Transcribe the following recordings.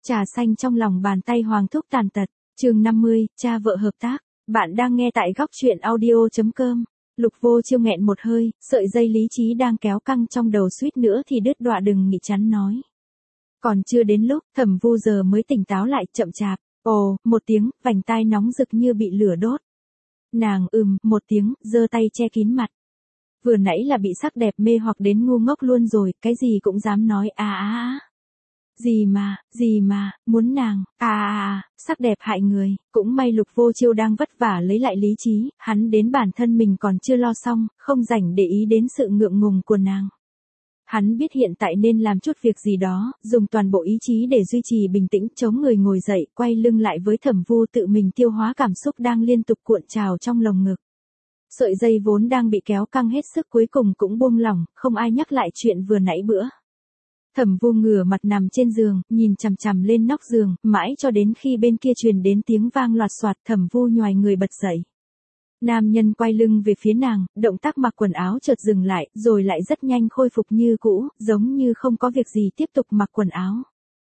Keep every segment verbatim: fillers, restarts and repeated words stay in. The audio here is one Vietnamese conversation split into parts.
Trà xanh trong lòng bàn tay Hoàng thúc tàn tật, chương năm mươi, cha vợ hợp tác. Bạn đang nghe tại góc truyện audio chấm com. Lục Vô Chiêu nghẹn một hơi, sợi dây lý trí đang kéo căng trong đầu suýt nữa thì đứt đọa đừng nghĩ chắn nói. Còn chưa đến lúc, Thẩm Vu giờ mới tỉnh táo lại, chậm chạp, ồ, một tiếng, vành tai nóng rực như bị lửa đốt. Nàng ừm, một tiếng, giơ tay che kín mặt. Vừa nãy là bị sắc đẹp mê hoặc đến ngu ngốc luôn rồi, cái gì cũng dám nói à á á. Gì mà, gì mà, muốn nàng, à à à, sắc đẹp hại người, cũng may Lục Vô Chiêu đang vất vả lấy lại lý trí, hắn đến bản thân mình còn chưa lo xong, không rảnh để ý đến sự ngượng ngùng của nàng. Hắn biết hiện tại nên làm chút việc gì đó, dùng toàn bộ ý chí để duy trì bình tĩnh, chống người ngồi dậy, quay lưng lại với Thẩm Vu tự mình tiêu hóa cảm xúc đang liên tục cuộn trào trong lồng ngực. Sợi dây vốn đang bị kéo căng hết sức cuối cùng cũng buông lỏng, không ai nhắc lại chuyện vừa nãy bữa. Thẩm Vu ngửa mặt nằm trên giường, nhìn chằm chằm lên nóc giường, mãi cho đến khi bên kia truyền đến tiếng vang loạt soạt, Thẩm Vu nhoài người bật dậy. Nam nhân quay lưng về phía nàng, động tác mặc quần áo chợt dừng lại, rồi lại rất nhanh khôi phục như cũ, giống như không có việc gì tiếp tục mặc quần áo.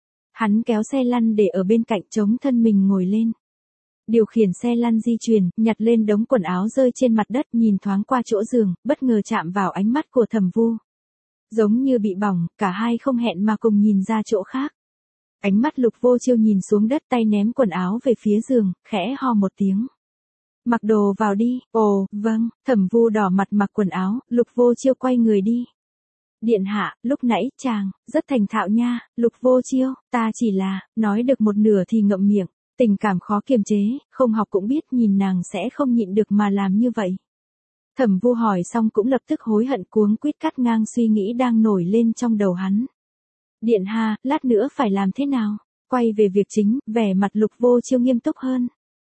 Hắn kéo xe lăn để ở bên cạnh chống thân mình ngồi lên. Điều khiển xe lăn di chuyển, nhặt lên đống quần áo rơi trên mặt đất, nhìn thoáng qua chỗ giường, bất ngờ chạm vào ánh mắt của Thẩm Vu. Giống như bị bỏng, cả hai không hẹn mà cùng nhìn ra chỗ khác. Ánh mắt Lục Vô Chiêu nhìn xuống đất, tay ném quần áo về phía giường, khẽ ho một tiếng. Mặc đồ vào đi, ồ, vâng, Thẩm Vu đỏ mặt mặc quần áo, Lục Vô Chiêu quay người đi. Điện hạ, lúc nãy, chàng, rất thành thạo nha, Lục Vô Chiêu, ta chỉ là, nói được một nửa thì ngậm miệng, tình cảm khó kiềm chế, không học cũng biết nhìn nàng sẽ không nhịn được mà làm như vậy. Thẩm Vu hỏi xong cũng lập tức hối hận cuống quýt cắt ngang suy nghĩ đang nổi lên trong đầu hắn. Điện hạ, lát nữa phải làm thế nào? Quay về việc chính, vẻ mặt Lục Vô Chiêu nghiêm túc hơn.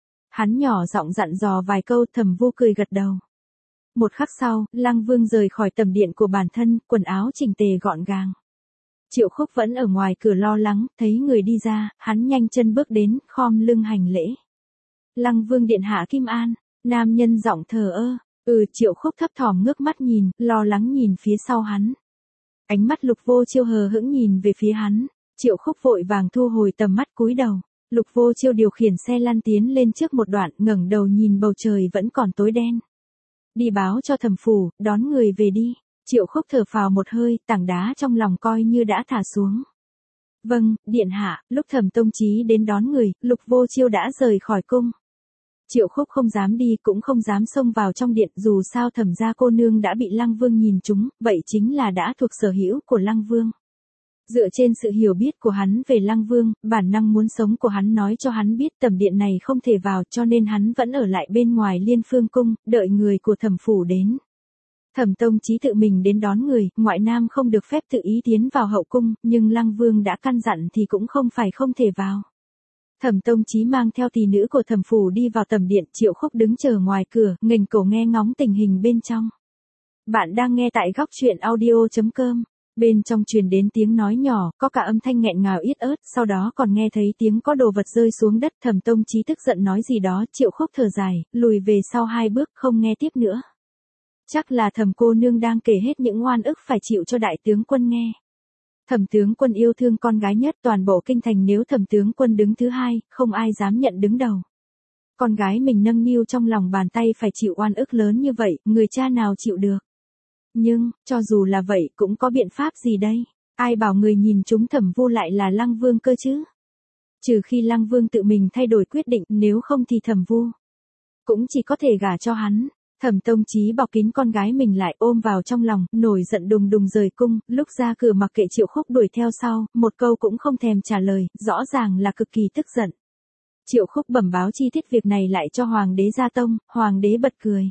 Hắn nhỏ giọng dặn dò vài câu, Thẩm Vu cười gật đầu. Một khắc sau, Lăng Vương rời khỏi tầm điện của bản thân, quần áo chỉnh tề gọn gàng. Triệu Khúc vẫn ở ngoài cửa lo lắng, thấy người đi ra, hắn nhanh chân bước đến, khom lưng hành lễ. Lăng Vương điện hạ Kim An, nam nhân giọng thờ ơ. Ừ, Triệu Khúc thấp thỏm ngước mắt nhìn, lo lắng nhìn phía sau hắn. Ánh mắt Lục Vô Chiêu hờ hững nhìn về phía hắn, Triệu Khúc vội vàng thu hồi tầm mắt cúi đầu. Lục Vô Chiêu điều khiển xe lăn tiến lên trước một đoạn, ngẩng đầu nhìn bầu trời vẫn còn tối đen. Đi báo cho Thẩm phủ, đón người về đi. Triệu Khúc thở phào một hơi, tảng đá trong lòng coi như đã thả xuống. Vâng, điện hạ, lúc Thẩm tông chí đến đón người, Lục Vô Chiêu đã rời khỏi cung. Triệu Khúc không dám đi cũng không dám xông vào trong điện, dù sao Thẩm gia cô nương đã bị Lăng Vương nhìn trúng, vậy chính là đã thuộc sở hữu của Lăng Vương. Dựa trên sự hiểu biết của hắn về Lăng Vương, bản năng muốn sống của hắn nói cho hắn biết tầm điện này không thể vào, cho nên hắn vẫn ở lại bên ngoài Liên Phương cung, đợi người của Thẩm phủ đến. Thẩm tông chí tự mình đến đón người, ngoại nam không được phép tự ý tiến vào hậu cung, nhưng Lăng Vương đã căn dặn thì cũng không phải không thể vào. Thẩm tông chí mang theo tỷ nữ của Thẩm phủ đi vào tầm điện, Triệu Khúc đứng chờ ngoài cửa, nghềnh cổ nghe ngóng tình hình bên trong. Bạn đang nghe tại góc truyện audio chấm com. Bên trong truyền đến tiếng nói nhỏ, có cả âm thanh nghẹn ngào yết ớt, sau đó còn nghe thấy tiếng có đồ vật rơi xuống đất. Thẩm tông chí tức giận nói gì đó, Triệu Khúc thở dài, lùi về sau hai bước, không nghe tiếp nữa. Chắc là Thẩm cô nương đang kể hết những oan ức phải chịu cho đại tướng quân nghe. Thẩm tướng quân yêu thương con gái nhất toàn bộ kinh thành, nếu Thẩm tướng quân đứng thứ hai, không ai dám nhận đứng đầu. Con gái mình nâng niu trong lòng bàn tay phải chịu oan ức lớn như vậy, người cha nào chịu được. Nhưng, cho dù là vậy cũng có biện pháp gì đây? Ai bảo người nhìn chúng Thẩm Vu lại là Lăng Vương cơ chứ? Trừ khi Lăng Vương tự mình thay đổi quyết định, nếu không thì Thẩm Vu cũng chỉ có thể gả cho hắn. Thẩm tông chí bọc kín con gái mình lại, ôm vào trong lòng, nổi giận đùng đùng rời cung, lúc ra cửa mặc kệ Triệu Khúc đuổi theo sau, một câu cũng không thèm trả lời, rõ ràng là cực kỳ tức giận. Triệu Khúc bẩm báo chi tiết việc này lại cho Hoàng đế Gia Tông, Hoàng đế bật cười.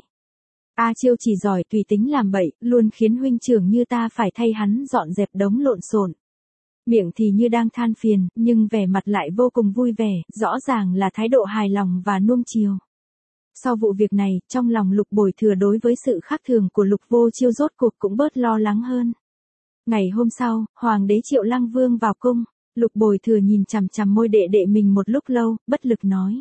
A Chiêu chỉ giỏi tùy tính làm bậy, luôn khiến huynh trưởng như ta phải thay hắn dọn dẹp đống lộn xộn. Miệng thì như đang than phiền, nhưng vẻ mặt lại vô cùng vui vẻ, rõ ràng là thái độ hài lòng và nuông chiều. Sau vụ việc này, trong lòng Lục Bồi Thừa đối với sự khác thường của Lục Vô Chiêu rốt cuộc cũng bớt lo lắng hơn. Ngày hôm sau, Hoàng đế triệu Lăng Vương vào cung, Lục Bồi Thừa nhìn chằm chằm môi đệ đệ mình một lúc lâu, bất lực nói.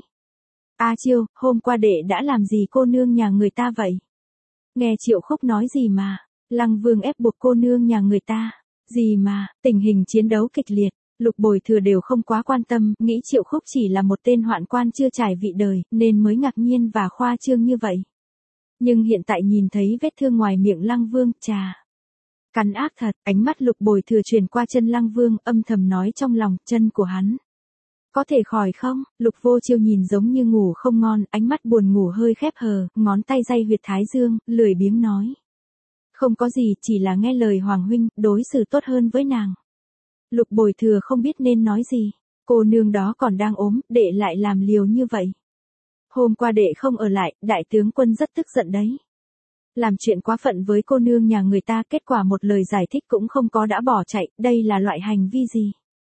A Chiêu, hôm qua đệ đã làm gì cô nương nhà người ta vậy? Nghe Triệu Khúc nói gì mà, Lăng Vương ép buộc cô nương nhà người ta, gì mà, tình hình chiến đấu kịch liệt, Lục Bồi Thừa đều không quá quan tâm, nghĩ Triệu Khúc chỉ là một tên hoạn quan chưa trải vị đời, nên mới ngạc nhiên và khoa trương như vậy. Nhưng hiện tại nhìn thấy vết thương ngoài miệng Lăng Vương, chà. Cắn ác thật, ánh mắt Lục Bồi Thừa chuyển qua chân Lăng Vương, âm thầm nói trong lòng, chân của hắn. Có thể khỏi không? Lục Vô Chiêu nhìn giống như ngủ không ngon, ánh mắt buồn ngủ hơi khép hờ, ngón tay day huyệt thái dương, lười biếng nói. Không có gì, chỉ là nghe lời Hoàng huynh, đối xử tốt hơn với nàng. Lục Bồi Thừa không biết nên nói gì, cô nương đó còn đang ốm, đệ lại làm liều như vậy. Hôm qua đệ không ở lại, đại tướng quân rất tức giận đấy. Làm chuyện quá phận với cô nương nhà người ta, kết quả một lời giải thích cũng không có đã bỏ chạy, đây là loại hành vi gì?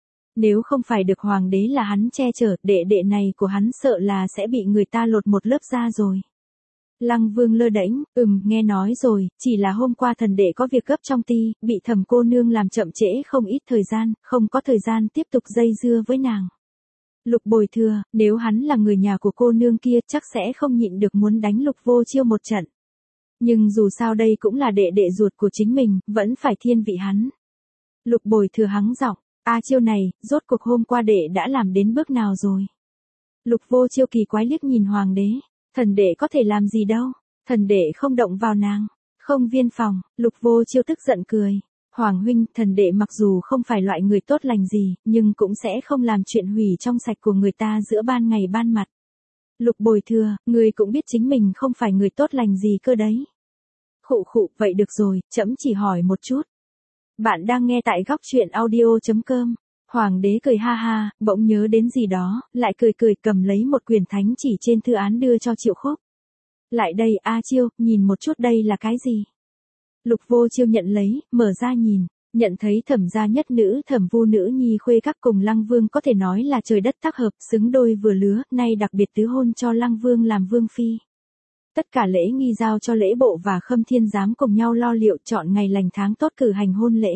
Nếu không phải được hoàng đế là hắn che chở, đệ đệ này của hắn sợ là sẽ bị người ta lột một lớp da rồi. Lăng Vương lơ đễnh, ừm, nghe nói rồi, chỉ là hôm qua thần đệ có việc gấp trong ty, bị Thẩm cô nương làm chậm trễ không ít thời gian, không có thời gian tiếp tục dây dưa với nàng. Lục Bồi Thừa, nếu hắn là người nhà của cô nương kia chắc sẽ không nhịn được muốn đánh Lục Vô Chiêu một trận. Nhưng dù sao đây cũng là đệ đệ ruột của chính mình, vẫn phải thiên vị hắn. Lục Bồi Thừa hắng giọng, a Chiêu này, rốt cuộc hôm qua đệ đã làm đến bước nào rồi? Lục Vô Chiêu kỳ quái liếc nhìn hoàng đế, thần đệ có thể làm gì đâu, thần đệ không động vào nàng, không viên phòng. Lục Vô Chiêu tức giận cười, Hoàng huynh, thần đệ mặc dù không phải loại người tốt lành gì, nhưng cũng sẽ không làm chuyện hủy trong sạch của người ta giữa ban ngày ban mặt. Lục Bồi Thừa, người cũng biết chính mình không phải người tốt lành gì cơ đấy. Khụ khụ, vậy được rồi, trẫm chỉ hỏi một chút. Bạn đang nghe tại góc truyện audio chấm com. Hoàng đế cười ha ha, bỗng nhớ đến gì đó, lại cười cười cầm lấy một quyển thánh chỉ trên thư án đưa cho Triệu Khúc. Lại đây, A Chiêu, nhìn một chút đây là cái gì? Lục Vô Chiêu nhận lấy, mở ra nhìn, nhận thấy Thẩm gia nhất nữ Thẩm Vu nữ nhi khuê các cùng Lăng Vương có thể nói là trời đất tác hợp, xứng đôi vừa lứa, nay đặc biệt tứ hôn cho Lăng Vương làm vương phi. Tất cả lễ nghi giao cho lễ bộ và Khâm Thiên giám cùng nhau lo liệu chọn ngày lành tháng tốt cử hành hôn lễ.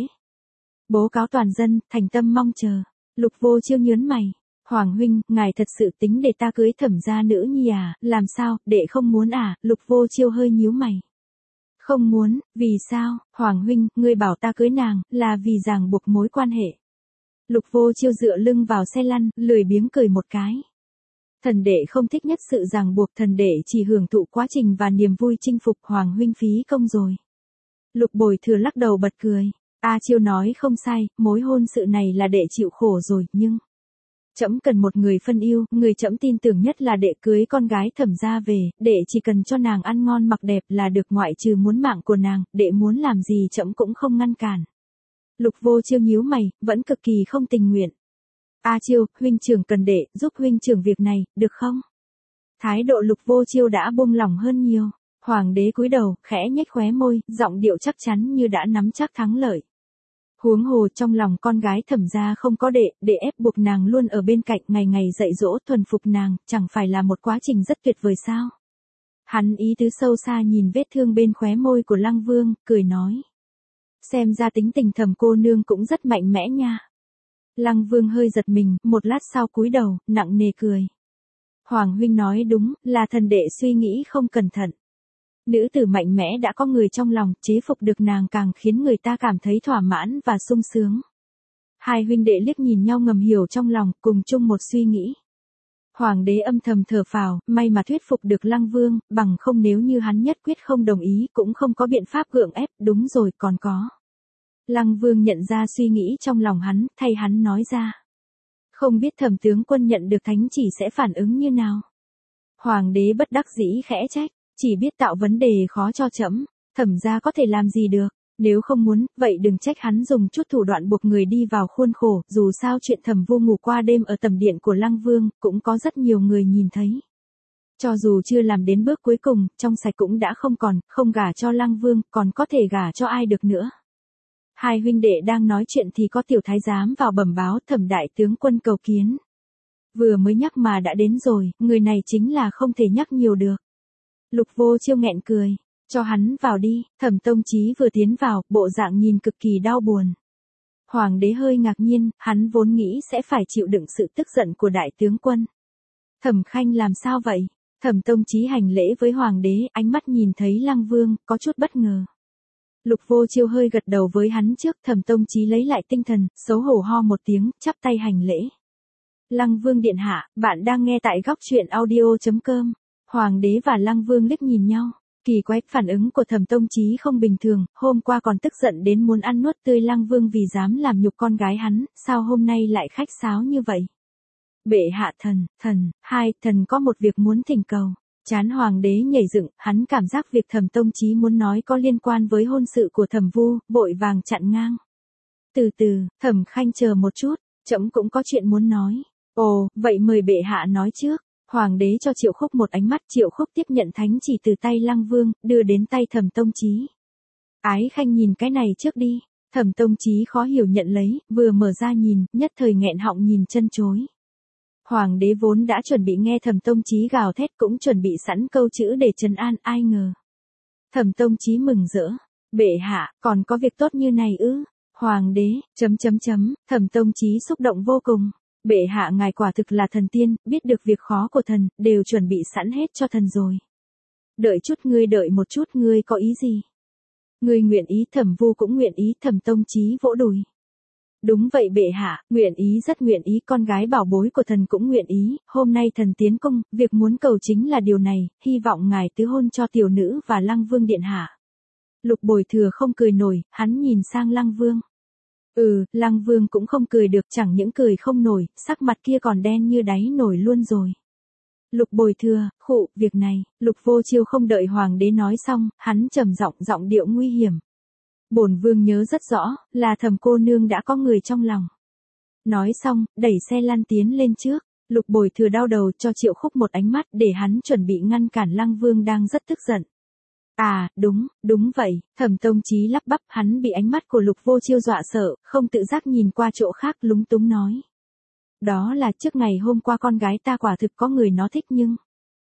Bố cáo toàn dân, thành tâm mong chờ. Lục Vô Chiêu nhớn mày, Hoàng huynh, ngài thật sự tính để ta cưới Thẩm gia nữ nhi à, làm sao, đệ không muốn à? Lục Vô Chiêu hơi nhíu mày. Không muốn, vì sao? Hoàng huynh, ngươi bảo ta cưới nàng, là vì ràng buộc mối quan hệ. Lục Vô Chiêu dựa lưng vào xe lăn, lười biếng cười một cái. Thần đệ không thích nhất sự ràng buộc, thần đệ chỉ hưởng thụ quá trình và niềm vui chinh phục. Hoàng huynh phí công rồi. Lục Bồi Thừa lắc đầu bật cười. A Chiêu nói không sai, mối hôn sự này là đệ chịu khổ rồi, nhưng trẫm cần một người phân yêu, người trẫm tin tưởng nhất là đệ cưới con gái Thẩm gia về, đệ chỉ cần cho nàng ăn ngon mặc đẹp là được, ngoại trừ muốn mạng của nàng, đệ muốn làm gì trẫm cũng không ngăn cản. Lục Vô Chiêu nhíu mày, vẫn cực kỳ không tình nguyện. A Chiêu, huynh trưởng cần đệ giúp huynh trưởng việc này, được không? Thái độ Lục Vô Chiêu đã buông lỏng hơn nhiều. Hoàng đế cúi đầu, khẽ nhếch khóe môi, giọng điệu chắc chắn như đã nắm chắc thắng lợi. Huống hồ trong lòng con gái Thẩm gia không có đệ, đệ ép buộc nàng luôn ở bên cạnh, ngày ngày dạy dỗ thuần phục nàng, chẳng phải là một quá trình rất tuyệt vời sao? Hắn ý tứ sâu xa nhìn vết thương bên khóe môi của Lăng Vương, cười nói. Xem ra tính tình Thẩm cô nương cũng rất mạnh mẽ nha. Lăng Vương hơi giật mình, một lát sau cúi đầu, nặng nề cười. Hoàng huynh nói đúng, là thần đệ suy nghĩ không cẩn thận. Nữ tử mạnh mẽ đã có người trong lòng, chế phục được nàng càng khiến người ta cảm thấy thỏa mãn và sung sướng. Hai huynh đệ liếc nhìn nhau ngầm hiểu trong lòng, cùng chung một suy nghĩ. Hoàng đế âm thầm thở phào, may mà thuyết phục được Lăng Vương, bằng không nếu như hắn nhất quyết không đồng ý cũng không có biện pháp gượng ép, đúng rồi, còn có. Lăng Vương nhận ra suy nghĩ trong lòng hắn, thay hắn nói ra. Không biết Thẩm tướng quân nhận được thánh chỉ sẽ phản ứng như nào. Hoàng đế bất đắc dĩ khẽ trách. Chỉ biết tạo vấn đề khó cho trẫm, Thẩm gia có thể làm gì được, nếu không muốn, vậy đừng trách hắn dùng chút thủ đoạn buộc người đi vào khuôn khổ, dù sao chuyện Thẩm Vu ngủ qua đêm ở tầm điện của Lăng Vương, cũng có rất nhiều người nhìn thấy. Cho dù chưa làm đến bước cuối cùng, trong sạch cũng đã không còn, không gả cho Lăng Vương, còn có thể gả cho ai được nữa. Hai huynh đệ đang nói chuyện thì có tiểu thái giám vào bẩm báo Thẩm đại tướng quân cầu kiến. Vừa mới nhắc mà đã đến rồi, người này chính là không thể nhắc nhiều được. Lục Vô Chiêu nghẹn cười, cho hắn vào đi. Thẩm tông chí vừa tiến vào, bộ dạng nhìn cực kỳ đau buồn. Hoàng đế hơi ngạc nhiên, hắn vốn nghĩ sẽ phải chịu đựng sự tức giận của đại tướng quân. Thẩm Khanh làm sao vậy? Thẩm tông chí hành lễ với hoàng đế, ánh mắt nhìn thấy Lăng Vương, có chút bất ngờ. Lục Vô Chiêu hơi gật đầu với hắn trước, Thẩm Tông Chí lấy lại tinh thần, xấu hổ ho một tiếng, chắp tay hành lễ. Lăng Vương điện hạ, bạn đang nghe tại góc truyện audio chấm com. Hoàng đế và Lăng Vương liếc nhìn nhau. Kỳ quái, phản ứng của Thẩm Tông Chí không bình thường, hôm qua còn tức giận đến muốn ăn nuốt tươi Lăng Vương vì dám làm nhục con gái hắn, sao hôm nay lại khách sáo như vậy? Bệ hạ thần, thần, hai, thần có một việc muốn thỉnh cầu. Chán hoàng đế nhảy dựng, hắn cảm giác việc Thẩm Tông Chí muốn nói có liên quan với hôn sự của Thẩm Vu, vội vàng chặn ngang. Từ từ, Thẩm Khanh chờ một chút, trẫm cũng có chuyện muốn nói. Ồ, vậy mời bệ hạ nói trước. Hoàng đế cho Triệu Khúc một ánh mắt, Triệu Khúc tiếp nhận thánh chỉ từ tay Lăng Vương, đưa đến tay Thẩm Tông Chí. Ái Khanh nhìn cái này trước đi. Thẩm Tông Chí khó hiểu nhận lấy, vừa mở ra nhìn, nhất thời nghẹn họng nhìn chân chối. Hoàng đế vốn đã chuẩn bị nghe Thẩm Tông Chí gào thét, cũng chuẩn bị sẵn câu chữ để trấn an, ai ngờ. Thẩm Tông Chí mừng rỡ. Bệ hạ, còn có việc tốt như này ư? Hoàng đế, chấm chấm chấm, Thẩm Tông Chí xúc động vô cùng. Bệ hạ ngài quả thực là thần tiên, biết được việc khó của thần, đều chuẩn bị sẵn hết cho thần rồi. Đợi chút ngươi đợi một chút, ngươi có ý gì? Ngươi nguyện ý, Thẩm Vu cũng nguyện ý, Thẩm Tông Chí vỗ đùi. Đúng vậy bệ hạ, nguyện ý rất nguyện ý, con gái bảo bối của thần cũng nguyện ý, hôm nay thần tiến cung, việc muốn cầu chính là điều này, hy vọng ngài tứ hôn cho tiểu nữ và Lăng Vương điện hạ. Lục Bồi Thừa không cười nổi, hắn nhìn sang Lăng Vương. Ừ, Lăng Vương cũng không cười được, chẳng những cười không nổi, sắc mặt kia còn đen như đáy nổi luôn rồi. Lục Bồi Thừa, khụ, việc này, Lục Vô Chiêu không đợi hoàng đế nói xong, hắn trầm giọng, giọng điệu nguy hiểm. Bổn vương nhớ rất rõ, là Thẩm cô nương đã có người trong lòng. Nói xong, đẩy xe lăn tiến lên trước, Lục Bồi Thừa đau đầu cho Triệu Khúc một ánh mắt để hắn chuẩn bị ngăn cản Lăng Vương đang rất tức giận. À, đúng, đúng vậy, Thẩm Tông Chí lắp bắp, hắn bị ánh mắt của Lục Vô Chiêu dọa sợ, không tự giác nhìn qua chỗ khác, lúng túng nói. Đó là trước ngày hôm qua con gái ta quả thực có người nó thích nhưng...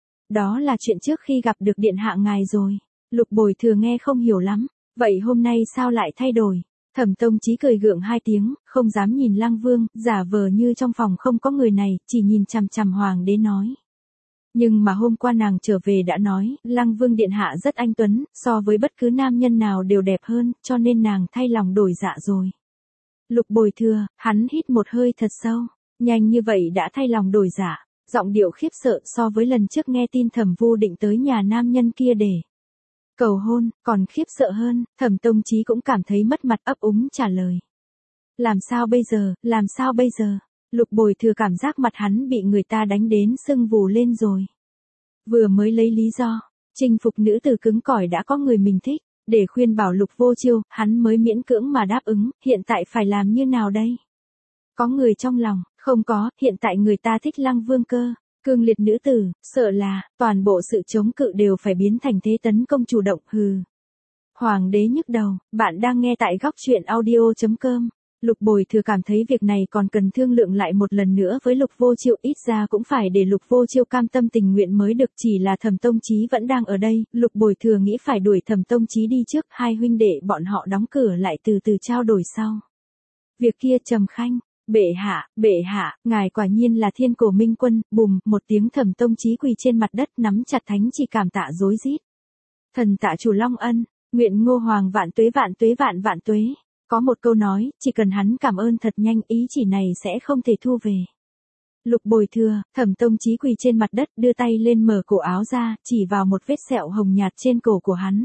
Đó là chuyện trước khi gặp được điện hạ ngài rồi. Lục Bồi Thừa nghe không hiểu lắm, vậy hôm nay sao lại thay đổi? Thẩm Tông Chí cười gượng hai tiếng, không dám nhìn Lăng Vương, giả vờ như trong phòng không có người này, chỉ nhìn chằm chằm hoàng đế nói. Nhưng mà hôm qua nàng trở về đã nói, Lăng Vương điện hạ rất anh tuấn, so với bất cứ nam nhân nào đều đẹp hơn, cho nên nàng thay lòng đổi dạ rồi. Lục Bồi Thừa, hắn hít một hơi thật sâu, nhanh như vậy đã thay lòng đổi dạ, giọng điệu khiếp sợ so với lần trước nghe tin Thẩm Vu định tới nhà nam nhân kia để cầu hôn, còn khiếp sợ hơn, Thẩm Tông Chí cũng cảm thấy mất mặt, ấp úng trả lời. Làm sao bây giờ, làm sao bây giờ? Lục Bồi Thừa cảm giác mặt hắn bị người ta đánh đến sưng vù lên rồi. Vừa mới lấy lý do, chinh phục nữ tử cứng cỏi đã có người mình thích, để khuyên bảo Lục Vô Chiêu, hắn mới miễn cưỡng mà đáp ứng, hiện tại phải làm như nào đây? Có người trong lòng, không có, hiện tại người ta thích Lăng Vương cơ. Cương liệt nữ tử, sợ là, toàn bộ sự chống cự đều phải biến thành thế tấn công chủ động, hừ. Hoàng đế nhức đầu, bạn đang nghe tại góc truyện audio chấm com. Lục Bồi Thừa cảm thấy việc này còn cần thương lượng lại một lần nữa với Lục Vô Chiêu, ít ra cũng phải để Lục Vô Chiêu cam tâm tình nguyện mới được, chỉ là Thẩm Tông Chí vẫn đang ở đây, Lục Bồi Thừa nghĩ phải đuổi Thẩm Tông Chí đi trước, hai huynh đệ bọn họ đóng cửa lại từ từ trao đổi sau. Việc kia Trầm Khanh. Bệ hạ, bệ hạ, ngài quả nhiên là thiên cổ minh quân, bùm, một tiếng Thẩm Tông Chí quỳ trên mặt đất nắm chặt thánh chỉ cảm tạ rối rít. Thần tạ chủ Long Ân, nguyện Ngô Hoàng vạn tuế vạn tuế vạn vạn tuế. Có một câu nói, chỉ cần hắn cảm ơn thật nhanh, ý chỉ này sẽ không thể thu về. Lục Bồi Thừa, Thẩm Tông Chí quỳ trên mặt đất đưa tay lên mở cổ áo ra, chỉ vào một vết sẹo hồng nhạt trên cổ của hắn.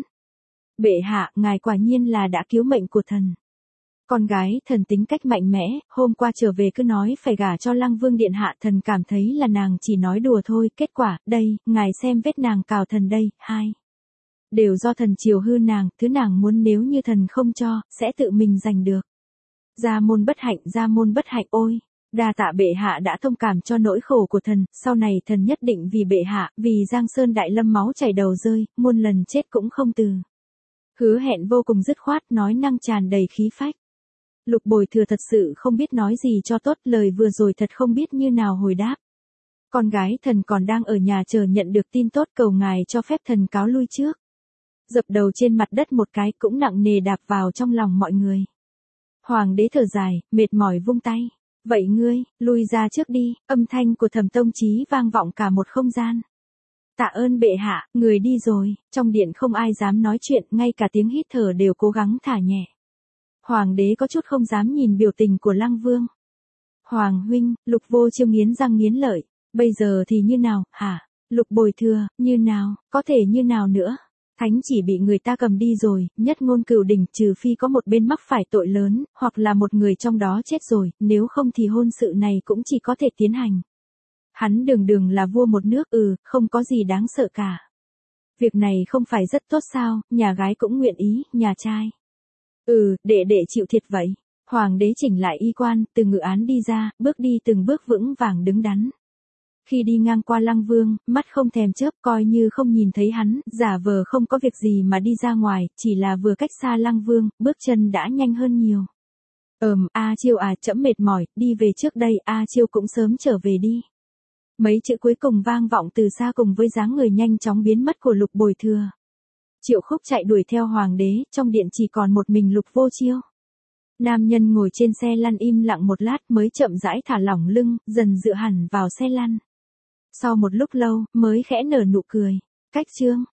Bệ hạ, ngài quả nhiên là đã cứu mệnh của thần. Con gái thần tính cách mạnh mẽ, hôm qua trở về cứ nói phải gả cho Lăng Vương điện hạ, thần cảm thấy là nàng chỉ nói đùa thôi, kết quả, đây, ngài xem vết nàng cào thần đây, hai. Đều do thần chiều hư nàng, thứ nàng muốn nếu như thần không cho, sẽ tự mình giành được. Gia môn bất hạnh, gia môn bất hạnh ôi, đa tạ bệ hạ đã thông cảm cho nỗi khổ của thần, sau này thần nhất định vì bệ hạ, vì Giang Sơn Đại Lâm máu chảy đầu rơi, muôn lần chết cũng không từ. Hứa hẹn vô cùng dứt khoát, nói năng tràn đầy khí phách. Lục Bồi Thừa thật sự không biết nói gì cho tốt, lời vừa rồi thật không biết như nào hồi đáp. Con gái thần còn đang ở nhà chờ nhận được tin tốt, cầu ngài cho phép thần cáo lui trước. Dập đầu trên mặt đất một cái cũng nặng nề đạp vào trong lòng mọi người. Hoàng đế thở dài, mệt mỏi vung tay. Vậy ngươi, lui ra trước đi, âm thanh của Thẩm Tông Chí vang vọng cả một không gian. Tạ ơn bệ hạ, người đi rồi, trong điện không ai dám nói chuyện, ngay cả tiếng hít thở đều cố gắng thả nhẹ. Hoàng đế có chút không dám nhìn biểu tình của Lăng Vương. Hoàng huynh, Lục Vô Chiêu nghiến răng nghiến lợi, bây giờ thì như nào, hả? Lục Bồi Thừa, như nào, có thể như nào nữa? Thánh chỉ bị người ta cầm đi rồi, nhất ngôn cửu đỉnh, trừ phi có một bên mắc phải tội lớn, hoặc là một người trong đó chết rồi, nếu không thì hôn sự này cũng chỉ có thể tiến hành. Hắn đường đường là vua một nước, ừ, không có gì đáng sợ cả. Việc này không phải rất tốt sao, nhà gái cũng nguyện ý, nhà trai. Ừ, để để chịu thiệt vậy. Hoàng đế chỉnh lại y quan, từ ngự án đi ra, bước đi từng bước vững vàng đứng đắn. Khi đi ngang qua Lăng Vương, mắt không thèm chớp, coi như không nhìn thấy hắn, giả vờ không có việc gì mà đi ra ngoài, chỉ là vừa cách xa Lăng Vương, bước chân đã nhanh hơn nhiều. Ờm, A Chiêu à, trẫm mệt mỏi, đi về trước đây, A Chiêu cũng sớm trở về đi. Mấy chữ cuối cùng vang vọng từ xa cùng với dáng người nhanh chóng biến mất của Lục Bồi Thừa. Triệu Khúc chạy đuổi theo hoàng đế, trong điện chỉ còn một mình Lục Vô Chiêu. Nam nhân ngồi trên xe lăn im lặng một lát mới chậm rãi thả lỏng lưng, dần dựa hẳn vào xe lăn. Sau một lúc lâu, mới khẽ nở nụ cười. Cách chương